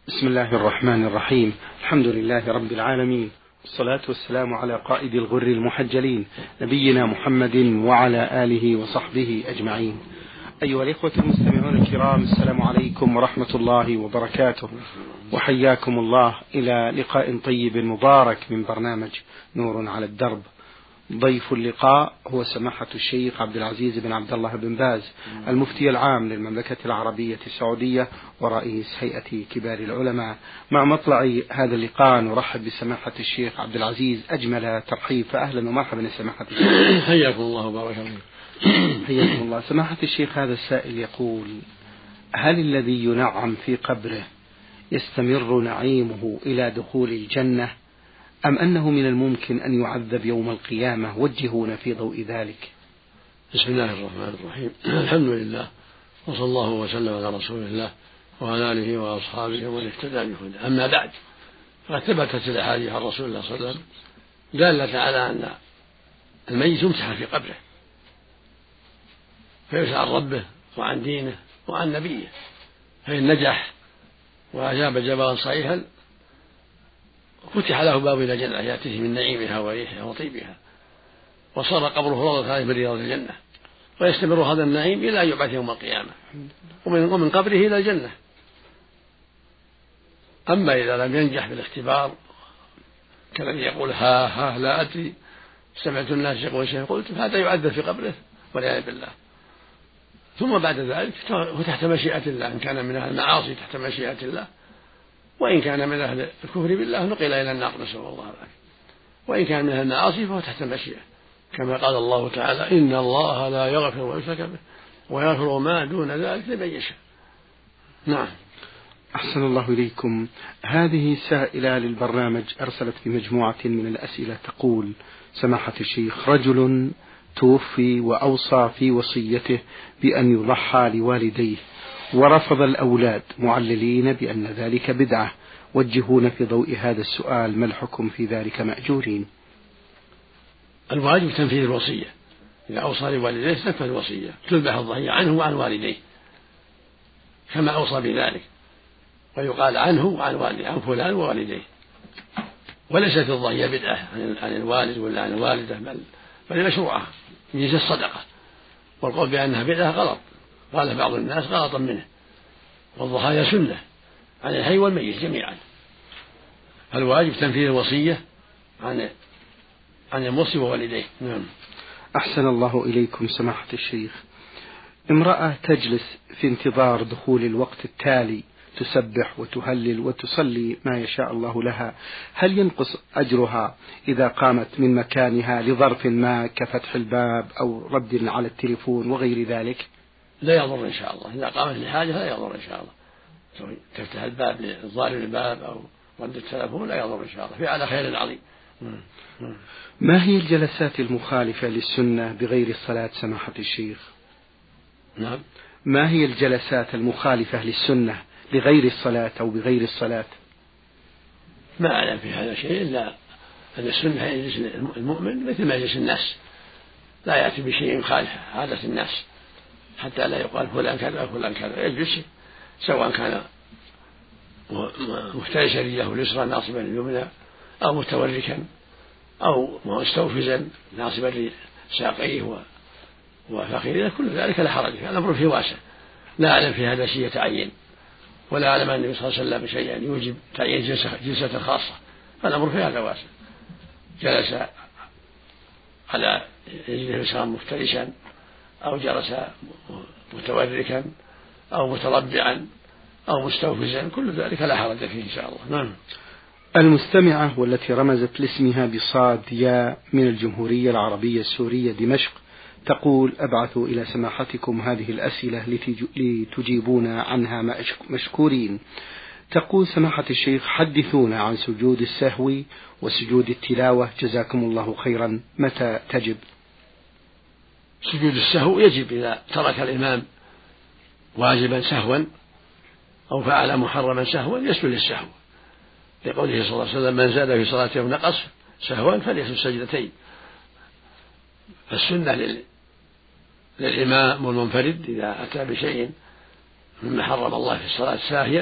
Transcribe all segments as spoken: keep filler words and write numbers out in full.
بسم الله الرحمن الرحيم. الحمد لله رب العالمين، والصلاة والسلام على قائد الغر المحجلين نبينا محمد وعلى آله وصحبه أجمعين. أيها الإخوة المستمعون الكرام، السلام عليكم ورحمة الله وبركاته، وحياكم الله إلى لقاء طيب مبارك من برنامج نور على الدرب. ضيف اللقاء هو سماحة الشيخ عبد العزيز بن عبد الله بن باز، المفتي العام للمملكة العربية السعودية ورئيس هيئة كبار العلماء. مع مطلع هذا اللقاء نرحب بسماحة الشيخ عبد العزيز أجمل ترحيب، فأهلا ومرحبا سماحة الشيخ. حياكم الله وبارك فيكم. حياكم الله. سماحة الشيخ، هذا السائل يقول: هل الذي ينعم في قبره يستمر نعيمه إلى دخول الجنة، أم أنه من الممكن أن يعذب يوم القيامة؟ وجهونا في ضوء ذلك. بسم الله الرحمن الرحيم. الحمد لله، وصلى الله وسلم على رسول الله وعلى آله وأصحابه ومن اهتدى بهداه. أما بعد، فقد ثبتت الأحاديث عن رسول الله صلى الله عليه وسلم دالة على أن الميت يمسح في قبره فيسأل عن ربه وعن دينه وعن نبيه، فإن نجح وأجاب جوابا صحيحا فتح له باب إلى الجنة يأتيه من نعيمها وريحها وطيبها، وصار قبره روضة من رياض الجنة، ويستمر هذا النعيم إلى أن يبعث يوم القيامة ومن قبره إلى الجنة. أما إذا لم ينجح في الاختبار كالذي يقول ها ها لا أدري، سمعت الناس يقول شيء قلت، هذا يعذب في قبره والعياذ بالله. ثم بعد ذلك تحت مشيئة الله، إن كان من أهل المعاصي تحت مشيئة الله، وإن كان من أهل الكفر بالله نقل إلى النار، نسأل الله العافية. وإن كان من أهل المعاصي فهو تحت المشيئة، كما قال الله تعالى: إن الله لا يغفر ويشرك به ويغفر ما دون ذلك لمن يشاء. نعم. أحسن الله إليكم. هذه سائلة للبرنامج أرسلت بمجموعة من الأسئلة تقول: سماحة الشيخ، رجل توفي وأوصى في وصيته بأن يضحى لوالديه ورفض الأولاد معللين بأن ذلك بدعة، وجهونا في ضوء هذا السؤال، ما الحكم في ذلك مأجورين؟ الواجب تنفيذ الوصية، إذا أوصى لوالديه تنفذ الوصية، تذبح الضحية عنه وعن والديه كما أوصى بذلك، ويقال عنه وعن والديه، عن فلان ووالديه. وليست الضحية بدعة عن الوالد ولا عن الوالدة، بل بل مشروعة من جنس الصدقة، والقول بأنها بدعة غلط، قال بعض الناس غلطا منه، والضحايا سنة عن الحي والميت جميعا. فالواجب تنفيذ الوصية عن عن الموصي ووالديه. نعم. أحسن الله إليكم سماحة الشيخ. امرأة تجلس في انتظار دخول الوقت التالي تسبح وتهلل وتصلي ما يشاء الله لها، هل ينقص أجرها إذا قامت من مكانها لظرف ما كفتح الباب أو رد على التليفون وغير ذلك؟ لا يضر إن شاء الله، إذا قامت لحاجة لا يضر إن شاء الله، تفتح الباب للظالم الباب أو رد التليفون لا يضر إن شاء الله، في على خير عظيم. ما هي الجلسات المخالفة للسنة بغير الصلاة سماحة الشيخ؟ نعم. ما هي الجلسات المخالفة للسنة بغير الصلاة أو بغير الصلاة؟ ما أعلم في هذا شيء، إلا أن السنة يجلس المؤمن مثل ما يجلس الناس، لا يأتي بشيء خالف عادة الناس، حتى لا يقال فلان كذا فلان كذا، يجلس سواء كان مفترشا رجله اليسرى ناصبا اليمنى، أو متوركا، أو مستوفزا ناصبا لساقيه وفخذه، كل ذلك لا حرج فيه، الأمر فيه واسع. لا أعلم في هذا شيء يتعين، ولا أعلم أن النبي صلى الله عليه وسلم شيئا يوجب تعيين جلسة, جلسة خاصة، فالأمر في هذا واسع. جلس على رجله اليسرى مفترشا، أو جلس متوركا، أو متربعا، أو مستوفزا، كل ذلك لا حرج فيه إن شاء الله. نعم. المستمعة والتي رمزت لاسمها بصاد يا من الجمهورية العربية السورية دمشق تقول: أبعث إلى سماحتكم هذه الأسئلة لتجيبونا عنها مشكورين. تقول: سماحة الشيخ، حدثونا عن سجود السهو وسجود التلاوة جزاكم الله خيرا، متى تجب؟ سجود السهو يجب إذا ترك الإمام واجبا سهوا أو فعل محرما سهوا يسجد للسهو، لقوله صلى الله عليه وسلم: من زاد في صلاته أو نقص سهوا فليسجد سجدتين. فالسنة للإمام والمنفرد إذا أتى بشيء مما حرم الله في الصلاة ساهيا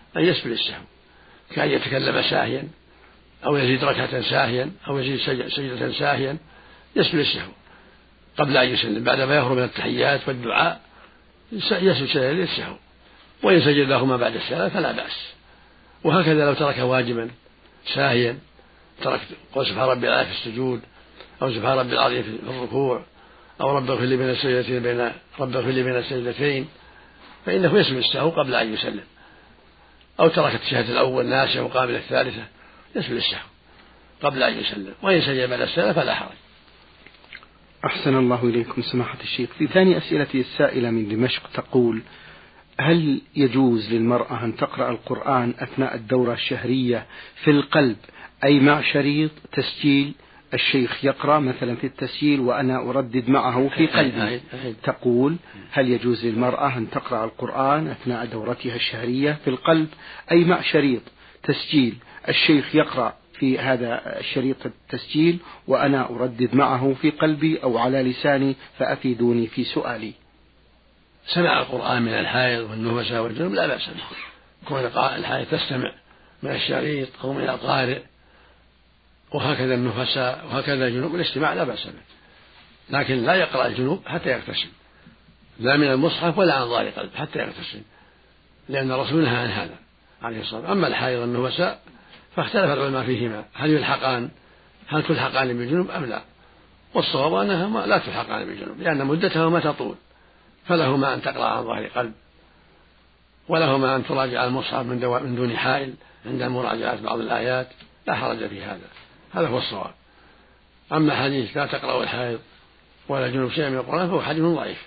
أن يسبل السهو، كأن يتكلم ساهيا أو يزيد ركعة ساهيا أو يزيد سجدة ساهيا، يسبل السهو قبل أن يسلم، بعدما يفرغ من التحيات والدعاء يسبل سجدة السهو، وإن سجد لهما بعد السلام فلا بأس. وهكذا لو ترك واجبا ساهيا، ترك قول سبحان ربي الأعلى في السجود، أو سبحان ربي العظيم في الركوع، أو رب اغفر لي بين السجدتين بين رب اغفر لي بين السجدتين، فإنه يسبل السهو قبل أن يسلم. أو ترك التشهد الأول ناسيا وقام إلى الثالثة، يسبل السهو قبل أن يسلم، وإن سجد بعد السلام فلا حرج. أحسن الله إليكم سماحة الشيخ. في ثاني أسئلتي السائلة من دمشق تقول: هل يجوز للمرأة أن تقرأ القرآن أثناء الدورة الشهرية في القلب، أي مع شريط تسجيل الشيخ يقرأ مثلا في التسجيل وأنا أردد معه في قلبي؟ تقول: هل يجوز للمرأة أن تقرأ القرآن أثناء دورتها الشهرية في القلب، أي مع شريط تسجيل الشيخ يقرأ في هذا الشريط التسجيل وأنا أردد معه في قلبي أو على لساني، فأفيدوني في سؤالي. سمع القرآن من الحائض والنفساء والجنوب لا بأس به، كون الحائض تستمع من الشريط أو من القارئ، وهكذا النفساء وهكذا الجنوب الاستماع لا بأس به، لكن لا يقرأ الجنوب حتى يغتسل، لا من المصحف ولا عن ظهر قلب حتى يغتسل، لأن الرسول نهى عن هذا عليه الصلاة والسلام. أما الحائض والنفساء فاختلف العلماء فيهما، هل يلحقان هل تلحقان بالجنوب أم لا؟ والصواب أنها لا تلحقان بالجنوب، لأن مدتهما تطول، فلهما أن تقرأ عن ظهر قلب، ولهما أن تراجع المصحف من, من دون حائل عند مراجعة بعض الآيات، لا حرج في هذا، هذا هو الصواب. أما حديث لا تقرأ الحائض ولا جنوب شيء من القرآن فهو حديث ضعيف.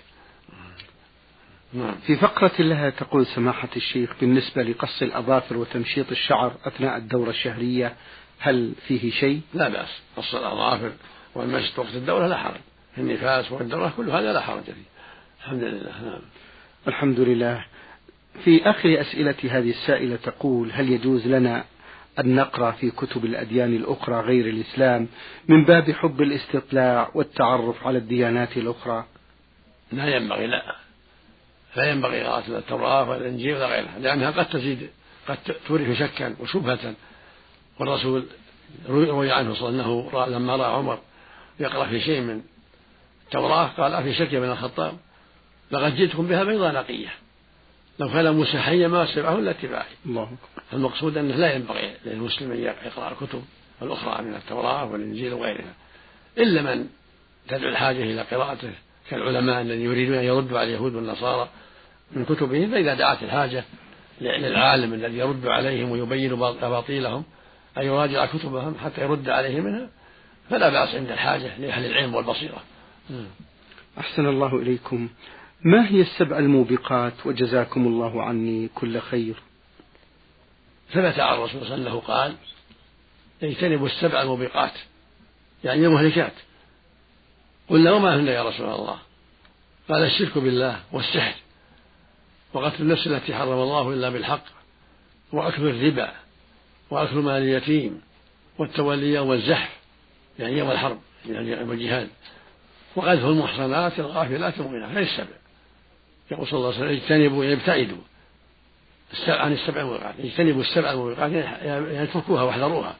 في فقرة لها تقول سماحة الشيخ: بالنسبة لقص الأظافر وتمشيط الشعر أثناء الدورة الشهرية هل فيه شيء؟ لا بأس، قص الأظافر والمشط وقت الدورة لا حرج، في النفاس والدورة كل هذا لا حرج فيه، الحمد لله. نعم. الحمد لله. في آخر أسئلة هذه السائلة تقول: هل يجوز لنا أن نقرأ في كتب الأديان الأخرى غير الإسلام من باب حب الاستطلاع والتعرف على الديانات الأخرى؟ لا ينبغي، لا لا ينبغي قراءة التوراة والإنجيل ولا غيرها، لأنها قد تزيد قد تورث شكا وشبهة. والرسول روي عنه صلى الله عليه وسلم لما رأى عمر يقرأ في شيء من التوراة قال: في شك من الخطاب لقد جئتكم بها بيضاء نقية، لو كان موسى حيا ما سمعه إلا اتباعي. المقصود أنه لا ينبغي للمسلم أن يقرأ الكتب الأخرى من التوراة والإنجيل وغيرها، إلا من تدعو الحاجة إلى قراءته كالعلماء الذين يريدون أن يردوا على اليهود والنصارى من كتبهم، فإذا دعت الحاجة للعالم الذي يرد عليهم ويبين أباطيلهم أن يراجع كتبهم حتى يرد عليهم منها فلا بأس عند الحاجة لأهل العلم والبصيرة. أحسن الله إليكم. ما هي السبع الموبقات وجزاكم الله عني كل خير؟ ثبت عن الرسول صلى الله عليه وسلم قال: اجتنبوا السبع الموبقات، يعني المهلكات. قلنا: وما هن يا رسول الله؟ قال: الشرك بالله والسحر وقتل النفس التي حرم الله إلا بالحق وأكل الربا وأكل مال اليتيم والتولي يوم الزحف يعني يوم الحرب يعني يوم الجهاد وقذف المحصنات الغافلات المؤمنات. هذه السبع. يقول صلى الله عليه وسلم: اجتنبوا يبتعدوا عن السبع الموبقات، اجتنبوا السبع الموبقات يعني اتركوها واحذروها.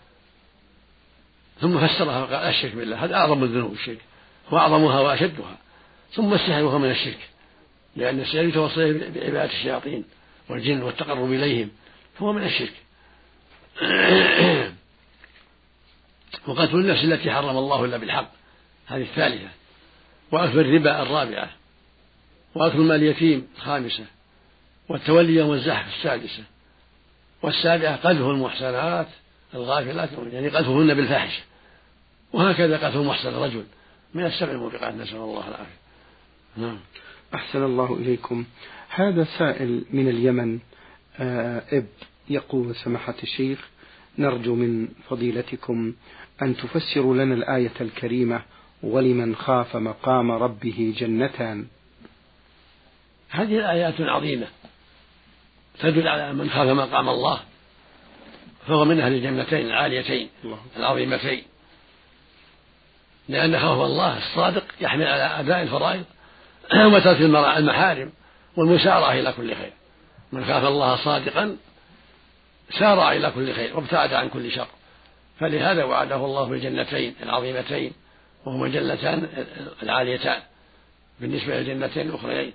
ثم فسرها وقال: الشرك بالله، هذا أعظم الذنوب الشرك وأعظمها وأشدها. ثم السحر وهو من الشرك، لأن السحر يتوصل بعبادة الشياطين والجن والتقرب إليهم، فهو من الشرك. وقتل النفس التي حرم الله إلا بالحق، هذه الثالثة. وأكل الربا الرابعة. وأكل مال اليتيم الخامسة. والتولي يوم الزحف السادسة. والسابعة قذف المحسنات الغافلات يعني قذفهن بالفاحشة. وهكذا قذف محسن الرجل من السبع الموبقات، نسأل الله العافية. نعم. أحسن الله إليكم. هذا سائل من اليمن آه إب يقول: سماحة الشيخ، نرجو من فضيلتكم أن تفسروا لنا الآية الكريمة: ولمن خاف مقام ربه جنتان. هذه الآيات عظيمة تدل على من خاف مقام الله فهو من أهل الجنتين العاليتين العظيمتين، لأن خوف الله الصادق يحمل على أداء الفرائض وترك المحارم والمسارعة إلى كل خير. من خاف الله صادقا سارع إلى كل خير وابتعد عن كل شر، فلهذا وعده الله بالجنتين العظيمتين وهما الجنتان العاليتان بالنسبة للجنتين الأخريين.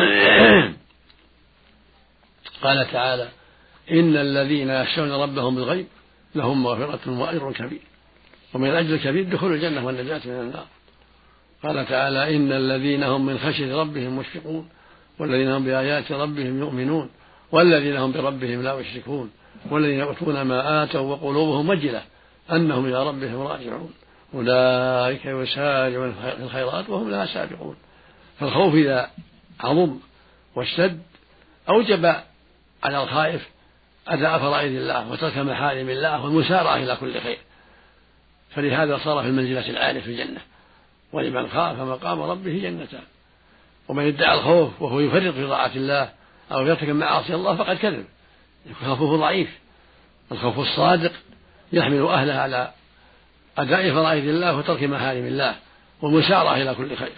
قال تعالى: إن الذين يخشون ربهم بالغيب لهم مغفرة وأجر كبير، ومن الأجر الكبير دخول الجنة والنجاة من النار. قال تعالى: إن الذين هم من خشية ربهم مشفقون والذين هم بآيات ربهم يؤمنون والذين هم بربهم لا يشركون والذين يؤتون ما آتوا وقلوبهم وجلة أنهم إلى ربهم راجعون أولئك يسارعون في الخيرات وهم لها سابقون. فالخوف إذا عظم واشتد أوجب على الخائف أداء فرائض الله وترك محارم الله والمسارعة إلى كل خير، فلهذا صار في المنزلة العالية في الجنة. ولمن خاف مقام ربه جنتان. ومن ادعى الخوف وهو يفرط في طاعة الله أو يرتكب معاصي الله فقد كذب، خوفه ضعيف. الخوف الصادق يحمل أهله على أداء فرائض الله وترك محارم الله والمسارعة إلى كل خير.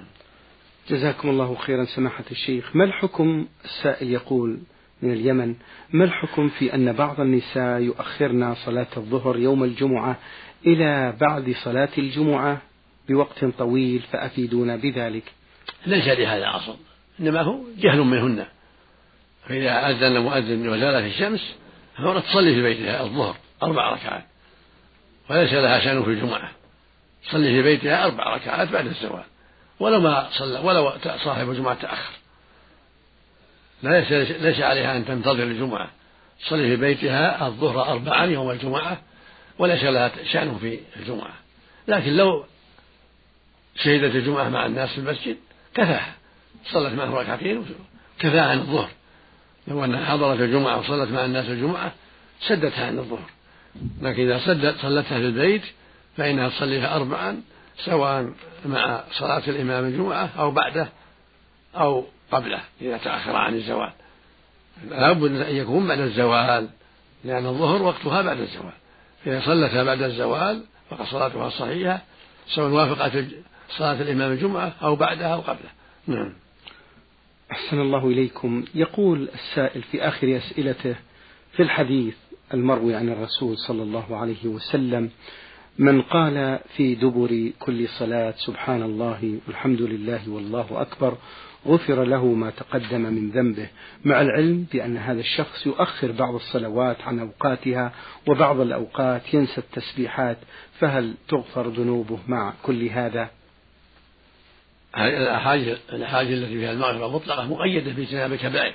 جزاكم الله خيرا سماحة الشيخ. ما الحكم؟ السائل يقول من اليمن: ما الحكم في أن بعض النساء يؤخرن صلاة الظهر يوم الجمعة إلى بعد صلاة الجمعة بوقت طويل، فأفيدونا بذلك؟ ليس لهذا أصل، إنما هو جهل منهن. فإذا أذن مؤذن وزالت الشمس فهو تصلي في بيتها الظهر أربع ركعات وليس لها شأن في الجمعة، تصلي في بيتها أربع ركعات بعد الزوال ولو ما صلى ولو صاحب الجمعة تأخر، ليس ليس عليها أن تنتظر الجمعة، تصلي في بيتها الظهر أربعا يوم الجمعة وليس لها شأن في الجمعة. لكن لو شهدت الجمعة مع الناس في المسجد كفاها، صلت معهم ركعتين كفاها عن الظهر. لو أنها حضرت الجمعة وصلت مع الناس الجمعة سدتها عن الظهر، لكن إذا سدت صلتها في البيت فإنها تصليها أربعا سواء مع صلاة الإمام الجمعة أو بعده أو قبله إذا تأخر عن الزوال. لابد أن يكون بعد الزوال، لأن الظهر وقتها بعد الزوال، إذا صلتها بعد الزوال فقد صلاتها صحيحة سواء وافقت صلاة الإمام الجمعة أو بعدها أو قبله. نعم. أحسن الله إليكم. يقول السائل في آخر أسئلته: في الحديث المروي عن الرسول صلى الله عليه وسلم: من قال في دبر كل صلاة سبحان الله والحمد لله والله أكبر غفر له ما تقدم من ذنبه، مع العلم بأن هذا الشخص يؤخر بعض الصلوات عن أوقاتها وبعض الأوقات ينسى التسبيحات، فهل تغفر ذنوبه مع كل هذا؟ الأحاديث التي فيها المغفرة مطلقة مقيدة باجتناب الكبائر،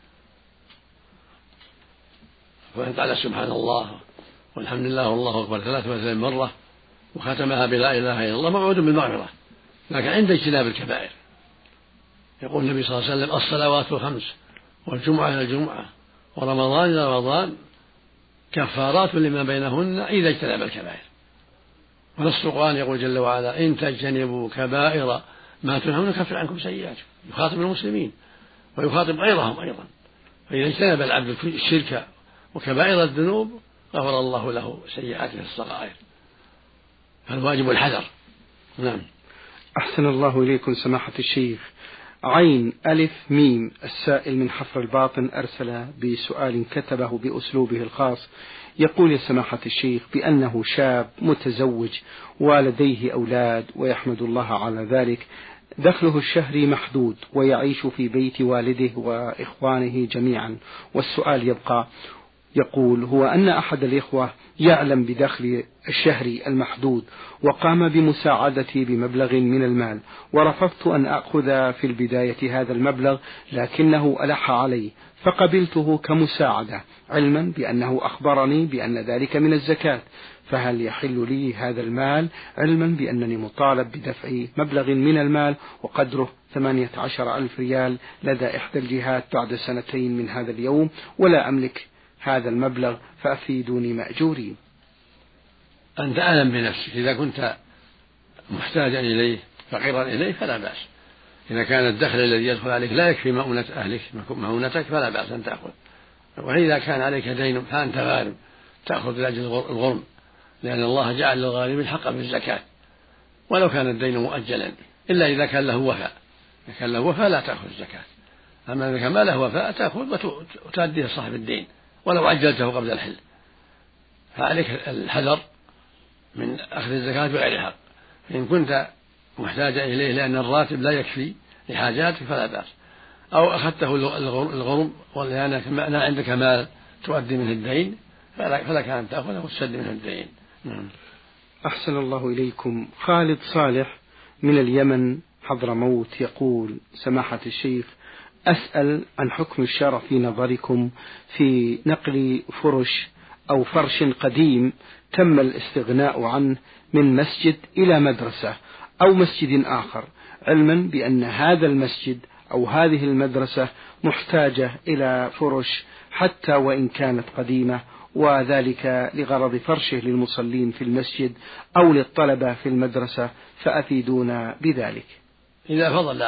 فإن قال سبحان الله والحمد لله والله أكبر ثلاث وثلاثين مرة وختمها بلا إله إلا الله موعود بالمغفرة، لكن عند اجتناب الكبائر. يقول النبي صلى الله عليه وسلم: الصلوات الخمس والجمعة إلى الجمعة ورمضان إلى رمضان كفارات لما بينهن إذا اجتنب الكبائر. ونص القرآن يقول جل وعلا: إن تجتنبوا كبائر ما تنهون نكفر عنكم سيئاتكم. يخاطب المسلمين ويخاطب غيرهم أيضا، فإذا اجتنب العبد الشرك وكبائر الذنوب غفر الله له سيئاته الصغائر، فالواجب الحذر. نعم. أحسن الله إليكم سماحة الشيخ. عين ألف ميم السائل من حفر الباطن أرسل بسؤال كتبه بأسلوبه الخاص. يقول: يا سماحة الشيخ بأنه شاب متزوج ولديه أولاد ويحمد الله على ذلك، دخله الشهري محدود ويعيش في بيت والده وإخوانه جميعا، والسؤال يبقى. يقول: هو أن أحد الإخوة يعلم بدخل الشهري المحدود وقام بمساعدتي بمبلغ من المال، ورفضت أن أخذ في البداية هذا المبلغ لكنه ألح علي فقبلته كمساعدة، علما بأنه أخبرني بأن ذلك من الزكاة، فهل يحل لي هذا المال علما بأنني مطالب بدفع مبلغ من المال وقدره ثمانية عشر ألف ريال لدى إحدى الجهات بعد سنتين من هذا اليوم، ولا أملك هذا المبلغ فأفيدوني مأجورين؟ أنت أعلم بنفسك، إذا كنت محتاجا إليه فقيرا إليه فلا بأس. إذا كان الدخل الذي يدخل عليك لا يكفي مؤونة أهلك مؤونتك فلا بأس أن تأخذ، وإذا كان عليك دين فأنت غارم تأخذ لأجل الغرم، لأن الله جعل للغارم حقا في الزكاة ولو كان الدين مؤجلا، إلا إذا كان له وفاء. إذا كان له وفاء لا تأخذ الزكاة، أما إذا كان ما له وفاء تأخذ وتؤديه صاحب الدين ولو عجلته قبل الحل، فعليك الحذر من أخذ الزكاة بغير حق. فإن كنت محتاجا إليه لأن الراتب لا يكفي لحاجاتك فلا بأس، أو أخذته الغرم ولأنك لا عندك مال تؤدي منه الدين فلك أن تأخذه وتسد منه الدين. أحسن الله إليكم. خالد صالح من اليمن حضرموت يقول: سماحة الشيخ، أسأل عن حكم الشرع في نظركم في نقل فرش أو فرش قديم تم الاستغناء عنه من مسجد إلى مدرسة أو مسجد آخر، علما بأن هذا المسجد أو هذه المدرسة محتاجة إلى فرش حتى وإن كانت قديمة، وذلك لغرض فرشه للمصلين في المسجد أو للطلبة في المدرسة، فأفيدونا بذلك. إذا فضل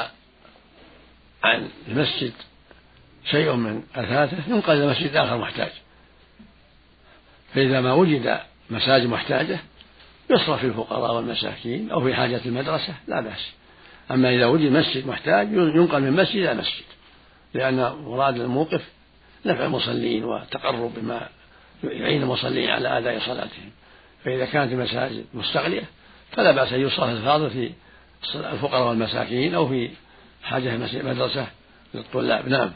عن المسجد شيء من أثاثه ينقل إلى مسجد آخر محتاج، فإذا ما وجد مساجد محتاجة يصرف في الفقراء والمساكين أو في حاجة المدرسة لا بأس. أما إذا وجد مسجد محتاج ينقل من مسجد إلى مسجد، لأن مراد الموقف نفع المصلين والتقرب بما يعين المصلين على أداء صلاتهم. فإذا كانت المساجد مستغنية فلا بأس أن يصرف الفاضل في الفقراء والمساكين أو في حاجة مدرسة للطلاب. نعم.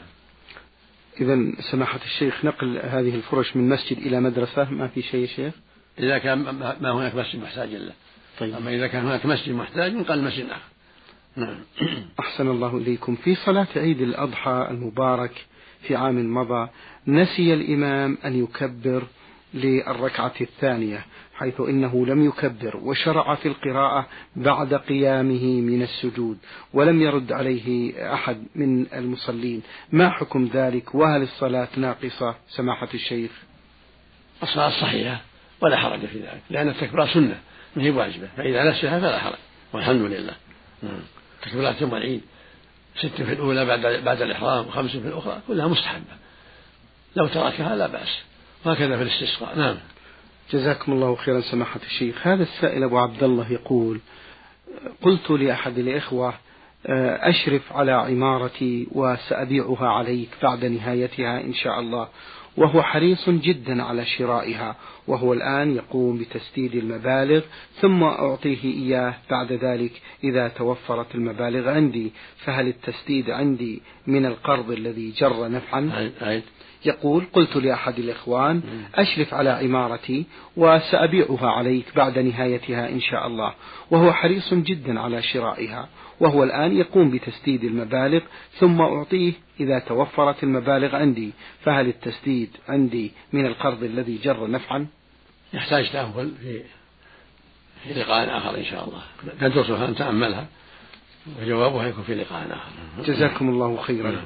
إذن سماحة الشيخ نقل هذه الفرش من مسجد إلى مدرسة ما في شيء شيخ؟ إذا كان ما هناك مسجد محتاج له. طيب. أما إذا كان هناك مسجد محتاج ينقل المسجد آخر. نعم. أحسن الله إليكم. في صلاة عيد الأضحى المبارك في عام مضى نسي الإمام أن يكبر للركعة الثانية، حيث إنه لم يكبر وشرع في القراءة بعد قيامه من السجود ولم يرد عليه أحد من المصلين، ما حكم ذلك؟ وهل الصلاة ناقصة سماحة الشيخ؟ الصلاة صحيحة ولا حرج في ذلك، لأن التكبير سنة ما هي واجبة، فإذا نسيها فلا حرج والحمد لله. تكبيرات يوم العيد ست في الأولى بعد بعد الإحرام وخمس في الأخرى كلها مستحبة، لو تركها لا بأس، وهكذا في الاستسقاء. نعم. جزاكم الله خيرا سماحة الشيخ. هذا السائل أبو عبد الله يقول: قلت لأحد الإخوة أشرف على عمارتي وسأبيعها عليك بعد نهايتها إن شاء الله، وهو حريص جدا على شرائها، وهو الآن يقوم بتسديد المبالغ ثم أعطيه إياه بعد ذلك إذا توفرت المبالغ عندي، فهل التسديد عندي من القرض الذي جر نفعا؟ يقول: قلت لأحد الإخوان أشرف على عمارتي وسأبيعها عليك بعد نهايتها إن شاء الله، وهو حريص جدا على شرائها، وهو الآن يقوم بتسديد المبالغ ثم أعطيه إذا توفرت المبالغ عندي، فهل التسديد عندي من القرض الذي جر نفعا؟ يحتاج تأمل في في لقاء آخر إن شاء الله، ندرسها نتأملها وجوابها يكون في لقاء آخر. جزاكم الله خيرا.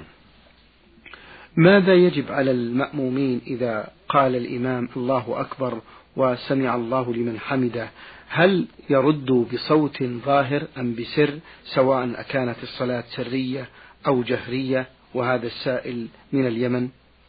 ماذا يجب على المأمومين إذا قال الإمام الله أكبر وسمع الله لمن حمده؟ هل يردوا بصوت ظاهر أم بسر، سواء أكانت الصلاة سرية أو جهرية؟ وهذا السائل من اليمن.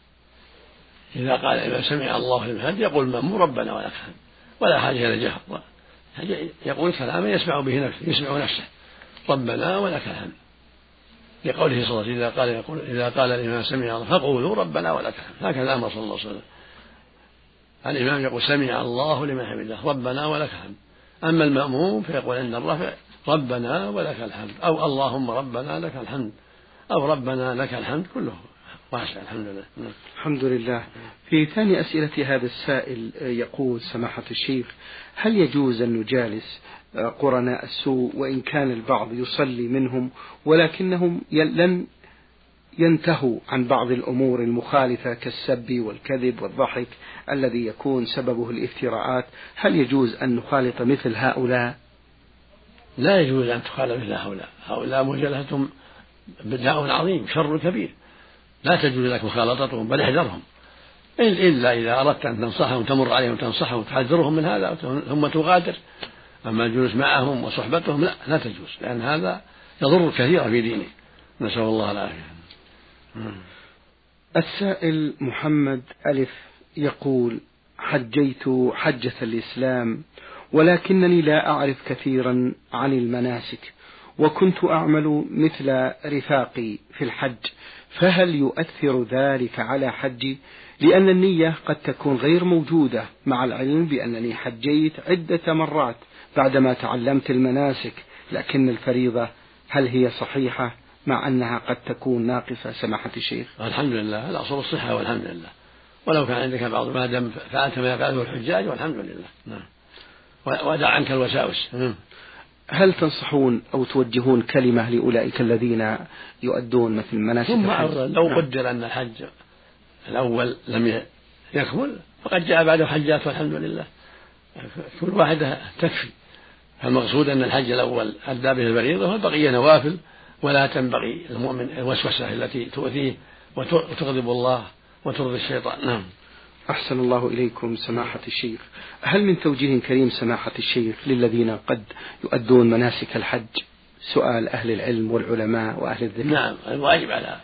إذا قال الإمام سمع الله لمن حمده يقول المأموم ربنا ولك الحمد، ولا حاجة إلى جهر، يقول كلاما يسمع به نفسه يسمع نفسه ربنا ولك الحمد، لقوله صلى الله عليه وسلم إذا قال يقول إذا قال الإمام سمع الله فقولوا ربنا ولك الحمد، هكذا أمر صلى الله عليه وسلم. الإمام يقول سمع الله لمن حمده ربنا ولك الحمد، أما المأموم فيقول عند الرفع ربنا ولك الحمد، أو اللهم ربنا لك الحمد، أو ربنا لك الحمد، كله واسع. الحمد لله. الحمد لله. في ثاني أسئلة هذا السائل يقول سماحة الشيخ: هل يجوز أن نجالس قرناء السوء وإن كان البعض يصلي منهم ولكنهم لن ينتهوا عن بعض الأمور المخالفة كالسب والكذب والضحك الذي يكون سببه الافتراءات؟ هل يجوز أن نخالط مثل هؤلاء؟ لا يجوز أن تخالط مثل هؤلاء، هؤلاء مجالستهم بداء عظيم، شر كبير، لا تجوز لك مخالطتهم، بل احذرهم، إلا إذا أردت أن تنصحهم تمر عليهم وتنصحهم وتحذرهم من هذا ثم تغادر. أما الجلوس معهم وصحبتهم لا لا تجوز، لأن هذا يضر كثيرا في دينه، نسأل الله العافية. السائل محمد ألف يقول: حجيت حجة الإسلام ولكنني لا أعرف كثيرا عن المناسك، وكنت أعمل مثل رفاقي في الحج، فهل يؤثر ذلك على حجي؟ لأن النية قد تكون غير موجودة مع العلم بأنني حجيت عدة مرات بعدما تعلمت المناسك، لكن الفريضة هل هي صحيحة مع أنها قد تكون ناقصة سماحة الشيخ؟ الحمد لله، الأصل الصحة والحمد لله، ولو كان عندك بعض ما دام فعلت ما يفعله الحجاج والحمد لله. نعم. ودع عنك الوساوس. هل تنصحون أو توجهون كلمة لأولئك الذين يؤدون مثل مناسك الحج؟ لو قدر أن الحج الأول لم يكمل فقد جاء بعده حجات والحمد لله، كل واحدة تكفي. فالمقصود أن الحج الأول أدى به الفريضة والبقية نوافل، ولا تنبغي المؤمن الوسوسة التي تؤذيه وتغضب الله وترضي الشيطان. نعم. أحسن الله إليكم سماحة الشيخ. هل من توجيه كريم سماحة الشيخ للذين قد يؤدون مناسك الحج سؤال أهل العلم والعلماء وأهل الذكر؟ نعم، الواجب على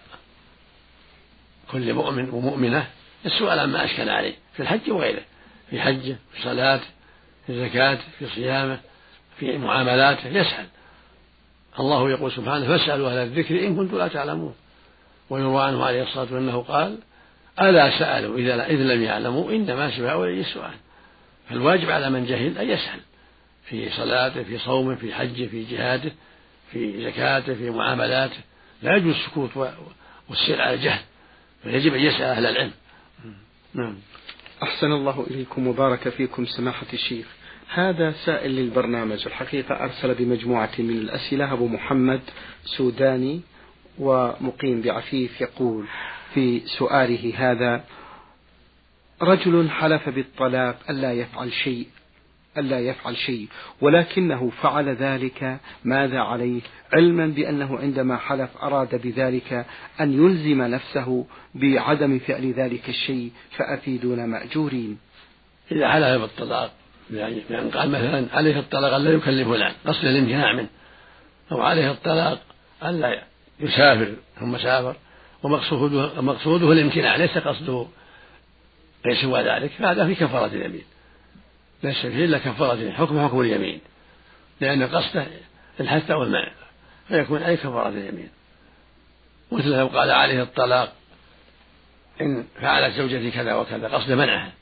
كل مؤمن ومؤمنة السؤال عما أشكل عليه في الحج وغيره، في حجه، في صلاته، في زكاته، في صيامه، في معاملاته، يسأل. الله يقول سبحانه: فاسألوا أهل الذكر إن كنتم لا تعلمون. ويروى عنه عليه الصلاة والسلام أنه قال: ألا سألوا إذ لم يعلموا إنما شفاء ولي السؤال. فالواجب على من جهل أن يسأل في صلاته، في صومه، في حجه، في جهاده، في زكاته، في معاملاته. لا يجوز السكوت والسير على الجهل، فيجب أن يسأل أهل العلم. نعم. أحسن الله إليكم وبارك فيكم سماحة الشيخ. هذا سائل للبرنامج الحقيقة أرسل بمجموعة من الأسئلة، أبو محمد سوداني ومقيم بعفيف، يقول في سؤاله هذا: رجل حلف بالطلاق ألا يفعل شيء ألا يفعل شيء ولكنه فعل ذلك، ماذا عليه؟ علما بأنه عندما حلف أراد بذلك أن يلزم نفسه بعدم فعل ذلك الشيء، فأفيدونا مأجورين. إذا حلف بالطلاق يعني قال مثلا عليه الطلاق ألا يكلفه الآن قصد الامتناع منه، أو عليه الطلاق ألا يسافر ثم سافر ومقصوده مقصوده الامتناع ليس قصده ليس سوى ذلك، فهذا في كفارة اليمين، ليس فيه إلا كفارة اليمين، حكم حكم اليمين، لأن قصده الحث أو المنع، فيكون أي كفارة اليمين. مثل لو قال عليه الطلاق إن فعلت زوجتي كذا وكذا قصد منعها،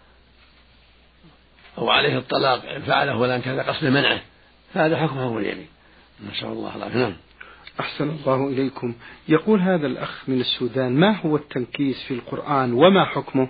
أو عليه الطلاق إن فعله فلان كذا قصد منعه، فهذا حكم حكم اليمين. نسأل الله العافية. نعم. أحسن الله إليكم. يقول هذا الأخ من السودان: ما هو التنكيس في القرآن وما حكمه؟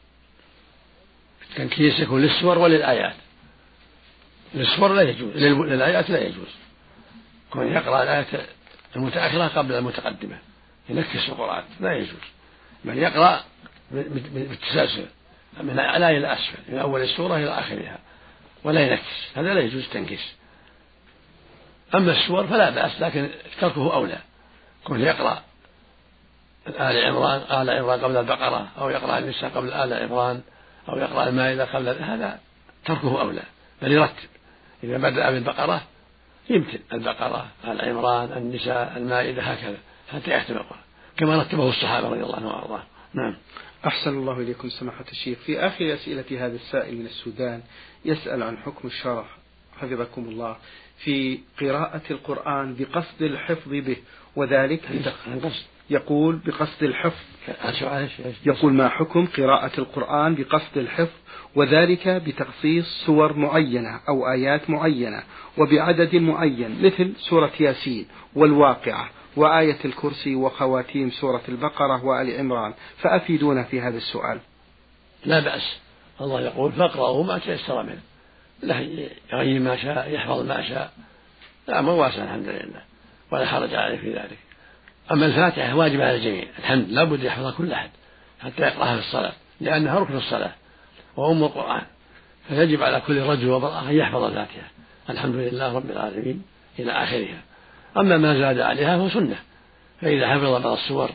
التنكيس يكون للسور وللآيات. للسور لا يجوز، للآيات لا يجوز. كون يقرأ الآيات المتأخرة قبل المتقدمة ينكس القرآن لا يجوز، بل يقرأ بالتسلسل من الأعلى إلى أسفل، من أول السورة إلى آخرها، ولا ينكس، هذا لا يجوز التنكيس. أما السور فلا بأس، لكن تركه أولى. كون يقرأ آل عمران آل عمران قبل البقرة، أو يقرأ النساء قبل آل عمران، أو يقرأ المائدة قبل، هذا تركه أولى، بل يرتب. إذا بدأ بالبقرة يمتن البقرة آل عمران النساء المائدة هكذا حتى يختم القرآن كما رتبه الصحابة رضي الله عنهم وأرضاهم. نعم. أحسن الله إليكم سماحة الشيخ. في آخر أسئلة هذا السائل من السودان يسأل عن حكم الشرع حفظكم الله في قراءة القرآن بقصد الحفظ به، وذلك يقول بقصد الحفظ. يقول: ما حكم قراءة القرآن بقصد الحفظ وذلك بتخصيص سور معينة أو آيات معينة وبعدد معين، مثل سورة ياسين والواقعة وآية الكرسي وخواتيم سورة البقرة وآل عمران، فأفيدونا في هذا السؤال. لا بأس، الله يقول: فاقرأوا ما تيسر منه، له يغير ما شاء يحفظ ما شاء، لا من واسع الحمد لله ولا حرج عليه في ذلك. أما الفاتحة واجب على الجميع، الحمد لا بد يحفظها كل أحد حتى يقرأها في الصلاة، لأنها ركن الصلاة وأم القرآن، فيجب على كل رجل وامرأة أن يحفظ الفاتحة الحمد لله رب العالمين إلى آخرها. أما ما زاد عليها فهو سنة، فإذا حفظ بعض السور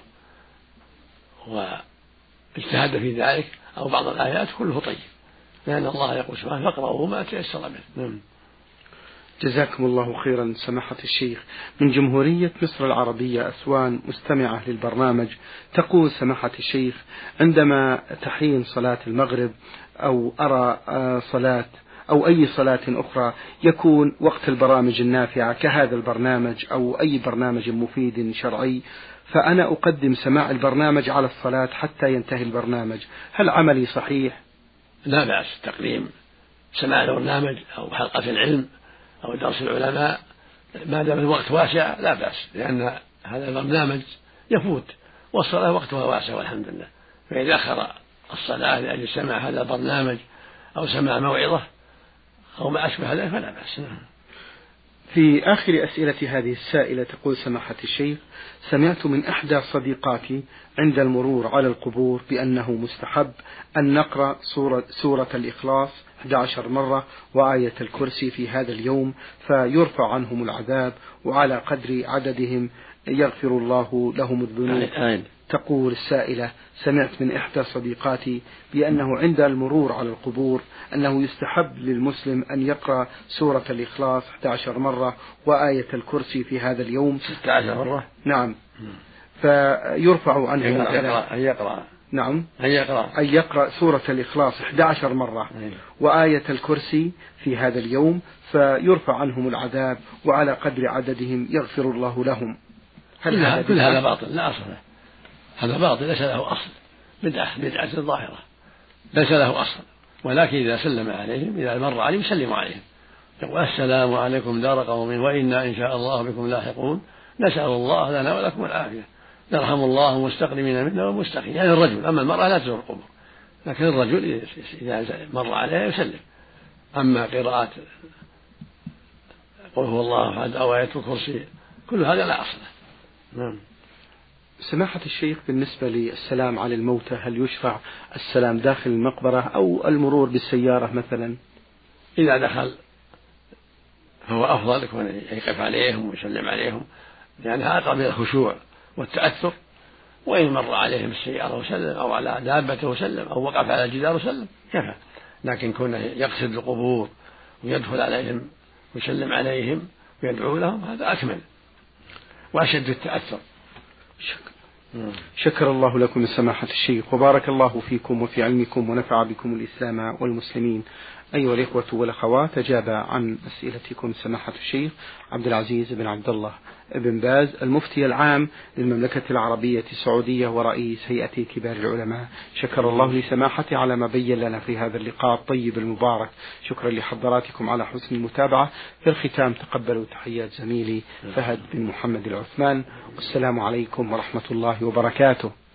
واجتهد في ذلك أو بعض الآيات كله طيب، لأن الله يقول سبحانه: فاقرأوا ما تيسر منه. جزاكم الله خيرا سماحة الشيخ. من جمهورية مصر العربية أسوان مستمعة للبرنامج تقول: سماحة الشيخ، عندما تحين صلاة المغرب أو أرى صلاة أو أي صلاة أخرى يكون وقت البرامج النافعة كهذا البرنامج أو أي برنامج مفيد شرعي، فأنا أقدم سماع البرنامج على الصلاة حتى ينتهي البرنامج، هل عملي صحيح؟ لا بأس تقديم سماع البرنامج أو حلقة العلم أو درس العلماء ما دام الوقت واسع لا بأس، لأن هذا البرنامج يفوت والصلاة وقتها واسع والحمد لله. فإذا أخر الصلاة لأجل سماع هذا البرنامج أو سماع موعظة أو ما أشبه ذلك فلا بأس. في آخر أسئلة هذه السائلة تقول سماحة الشيخ: سمعت من إحدى صديقاتي عند المرور على القبور بأنه مستحب أن نقرأ سورة, سورة الإخلاص إحدى عشرة مرة وآية الكرسي في هذا اليوم فيرفع عنهم العذاب وعلى قدر عددهم يغفر الله لهم الذنوب. تقول السائلة: سمعت من إحدى صديقاتي بأنه عند المرور على القبور أنه يستحب للمسلم أن يقرأ سورة الإخلاص إحدى عشرة مرة وآية الكرسي في هذا اليوم. ستة عشر مرة. نعم. فيرفع عنه العذاب. أن يقرأ. نعم. أن يقرأ. أن يقرأ سورة الإخلاص إحدى عشرة مرة وآية الكرسي في هذا اليوم فيرفع عنهم العذاب وعلى قدر عددهم يغفر الله لهم. كل هذا كل هذا باطل لا أصل له، هذا باطل ليس له أصل، بدعة بدعة ظاهرة ليس له أصل. ولكن إذا سلم عليهم إذا مر عليهم يسلم عليهم يقول: السلام عليكم دار قوم وإنا إن شاء الله بكم لاحقون، نسأل الله لنا ولكم العافية، يرحم الله المستقدمين منا والمستقيم. يعني الرجل، أما المرأة لا تزور القبور، لكن الرجل إذا مر عليها يسلم. أما قراءة قل هو الله أحد أو آية الكرسي كل هذا لا أصل له. نعم. سماحة الشيخ، بالنسبة للسلام على الموتى هل يشرع السلام داخل المقبرة أو المرور بالسيارة مثلا؟ إذا دخل فهو أفضل يكون يقف عليهم ويسلم عليهم، لأن هذا أقرب إلى الخشوع والتأثر. وإن مر عليهم السيارة وسلم أو على دابته وسلم أو وقف على الجدار وسلم كفى. لكن كونه يقصد القبور ويدخل عليهم ويسلم عليهم ويدعو لهم هذا أكمل وأشد التأثر. شكرا. شكر الله لكم سماحة الشيخ وبارك الله فيكم وفي علمكم ونفع بكم الإسلام والمسلمين. أيها الإخوة والأخوات، أجاب عن أسئلتكم سماحة الشيخ عبد العزيز بن عبد الله بن باز المفتي العام للمملكة العربية السعودية ورئيس هيئة كبار العلماء. شكر الله لسماحته على ما بين لنا في هذا اللقاء الطيب المبارك. شكرا لحضراتكم على حسن المتابعة. في الختام تقبلوا تحيات زميلي فهد بن محمد العثمان، والسلام عليكم ورحمة الله وبركاته.